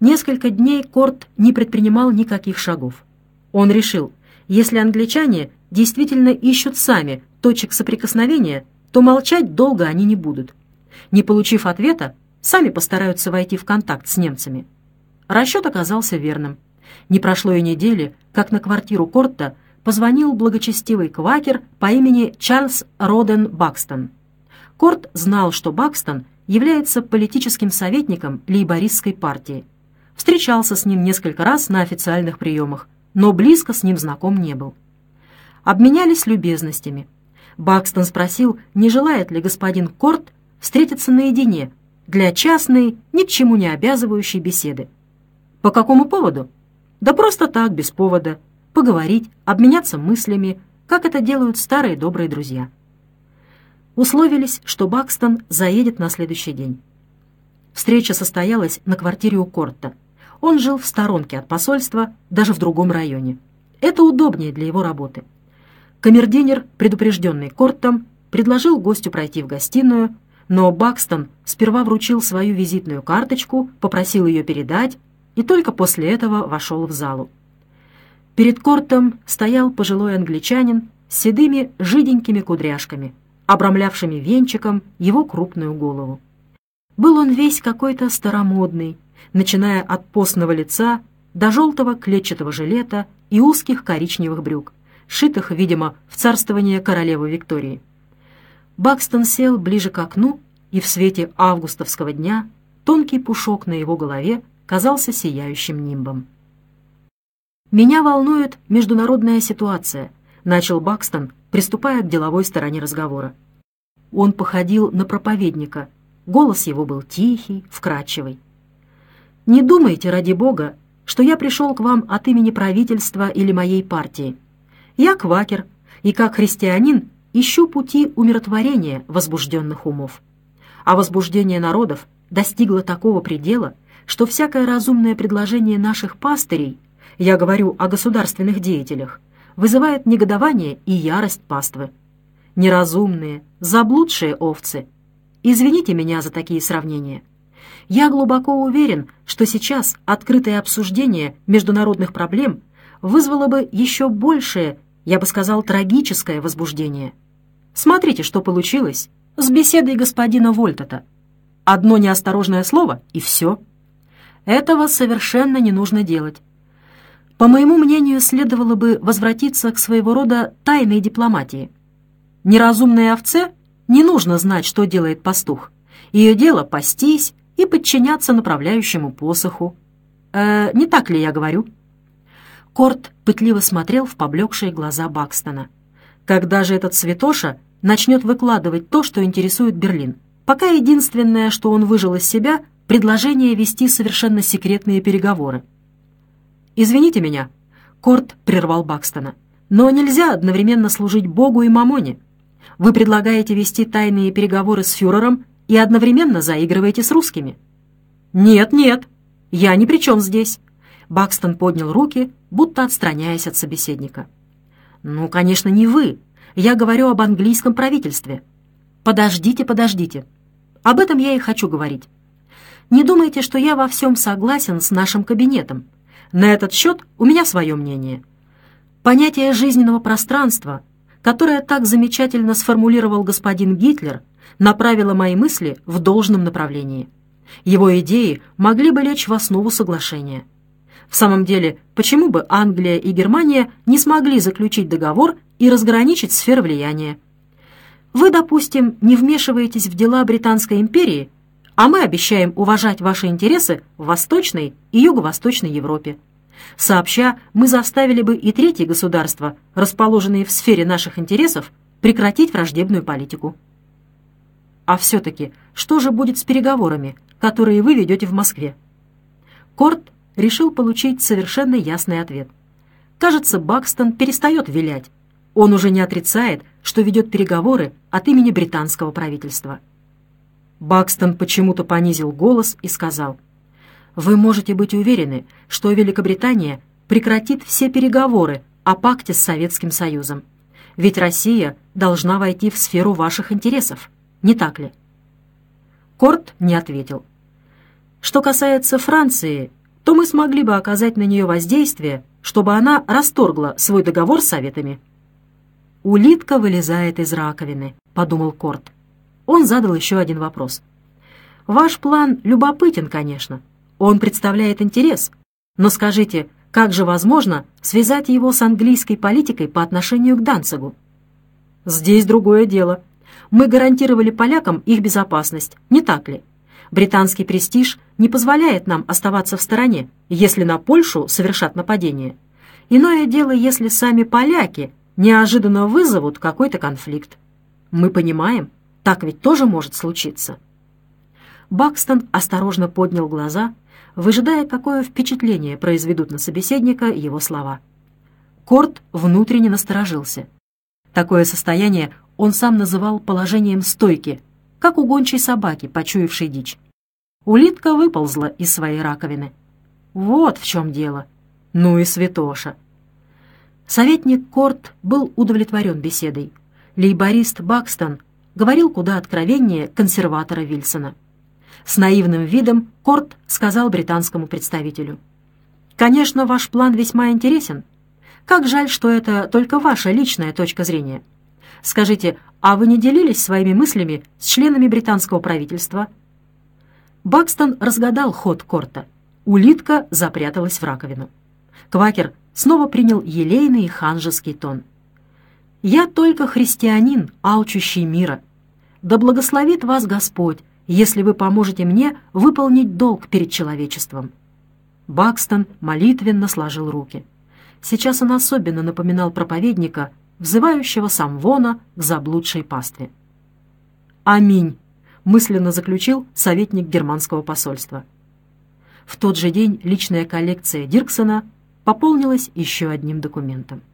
Несколько дней Корт не предпринимал никаких шагов. Он решил, если англичане действительно ищут сами точек соприкосновения, то молчать долго они не будут. Не получив ответа, сами постараются войти в контакт с немцами. Расчет оказался верным. Не прошло и недели, как на квартиру Корта позвонил благочестивый квакер по имени Чарльз Роден Бакстон. Корт знал, что Бакстон является политическим советником лейбористской партии. Встречался с ним несколько раз на официальных приемах, но близко с ним знаком не был. Обменялись любезностями. Бакстон спросил, не желает ли господин Корт встретиться наедине для частной, ни к чему не обязывающей беседы. По какому поводу? Да просто так, без повода. Поговорить, обменяться мыслями, как это делают старые добрые друзья. Условились, что Бакстон заедет на следующий день. Встреча состоялась на квартире у Корта. Он жил в сторонке от посольства, даже в другом районе. Это удобнее для его работы. Камердинер, предупрежденный Кортом, предложил гостю пройти в гостиную, но Бакстон сперва вручил свою визитную карточку, попросил ее передать, и только после этого вошел в залу. Перед Кортом стоял пожилой англичанин с седыми жиденькими кудряшками, обрамлявшими венчиком его крупную голову. Был он весь какой-то старомодный, начиная от постного лица до желтого клетчатого жилета и узких коричневых брюк, сшитых, видимо, в царствование королевы Виктории. Бакстон сел ближе к окну, и в свете августовского дня тонкий пушок на его голове казался сияющим нимбом. «Меня волнует международная ситуация», — начал Бакстон, приступая к деловой стороне разговора. Он походил на проповедника, голос его был тихий, вкрадчивый. «Не думайте, ради Бога, что я пришел к вам от имени правительства или моей партии. Я квакер, и как христианин ищу пути умиротворения возбужденных умов. А возбуждение народов достигло такого предела, что всякое разумное предложение наших пастырей, я говорю о государственных деятелях, вызывает негодование и ярость паствы. Неразумные, заблудшие овцы. Извините меня за такие сравнения. Я глубоко уверен, что сейчас открытое обсуждение международных проблем вызвало бы еще большее, я бы сказал, трагическое возбуждение. Смотрите, что получилось с беседой господина Вольтета. Одно неосторожное слово — и все. Этого совершенно не нужно делать. По моему мнению, следовало бы возвратиться к своего рода тайной дипломатии. Неразумной овце не нужно знать, что делает пастух. Ее дело — пастись и подчиняться направляющему посоху. Не так ли я говорю?» Корт пытливо смотрел в поблекшие глаза Бакстона. «Когда же этот святоша начнет выкладывать то, что интересует Берлин? Пока единственное, что он выжил из себя — предложение вести совершенно секретные переговоры». «Извините меня», — Корт прервал Бакстона, «но нельзя одновременно служить Богу и мамоне. Вы предлагаете вести тайные переговоры с фюрером и одновременно заигрываете с русскими». «Нет, нет, я ни при чем здесь». Бакстон поднял руки, будто отстраняясь от собеседника. «Ну, конечно, не вы. Я говорю об английском правительстве». «Подождите, подождите. Об этом я и хочу говорить. Не думайте, что я во всем согласен с нашим кабинетом. На этот счет у меня свое мнение. Понятие жизненного пространства, которое так замечательно сформулировал господин Гитлер, направило мои мысли в должном направлении. Его идеи могли бы лечь в основу соглашения. В самом деле, почему бы Англия и Германия не смогли заключить договор и разграничить сферы влияния? Вы, допустим, не вмешиваетесь в дела Британской империи, а мы обещаем уважать ваши интересы в Восточной и Юго-Восточной Европе. Сообща, мы заставили бы и третьи государства, расположенные в сфере наших интересов, прекратить враждебную политику. А все-таки, что же будет с переговорами, которые вы ведете в Москве? Корт решил получить совершенно ясный ответ. Кажется, Бакстон перестает вилять. Он уже не отрицает, что ведет переговоры от имени британского правительства. Бакстон почему-то понизил голос и сказал: «Вы можете быть уверены, что Великобритания прекратит все переговоры о пакте с Советским Союзом. Ведь Россия должна войти в сферу ваших интересов, не так ли?» Корт не ответил. «Что касается Франции, то мы смогли бы оказать на нее воздействие, чтобы она расторгла свой договор с Советами». «Улитка вылезает из раковины», — подумал Корт. Он задал еще один вопрос. «Ваш план любопытен, конечно. Он представляет интерес. Но скажите, как же возможно связать его с английской политикой по отношению к Данцигу?» «Здесь другое дело. Мы гарантировали полякам их безопасность, не так ли? Британский престиж не позволяет нам оставаться в стороне, если на Польшу совершат нападение. Иное дело, если сами поляки неожиданно вызовут какой-то конфликт. Мы понимаем, так ведь тоже может случиться». Бакстон осторожно поднял глаза, выжидая, какое впечатление произведут на собеседника его слова. Корт внутренне насторожился. Такое состояние он сам называл положением стойки, как у гончей собаки, почуявшей дичь. Улитка выползла из своей раковины. Вот в чем дело. Ну и святоша. Советник Корт был удовлетворен беседой. Лейборист Бакстон говорил куда откровеннее консерватора Вильсона. С наивным видом Корт сказал британскому представителю: «Конечно, ваш план весьма интересен. Как жаль, что это только ваша личная точка зрения. Скажите, а вы не делились своими мыслями с членами британского правительства?» Бакстон разгадал ход Корта. Улитка запряталась в раковину. Квакер снова принял елейный и ханжеский тон. «Я только христианин, алчущий мира. Да благословит вас Господь, если вы поможете мне выполнить долг перед человечеством». Бакстон молитвенно сложил руки. Сейчас он особенно напоминал проповедника, взывающего Самвона к заблудшей пастве. «Аминь», — мысленно заключил советник германского посольства. В тот же день личная коллекция Дирксена пополнилась еще одним документом.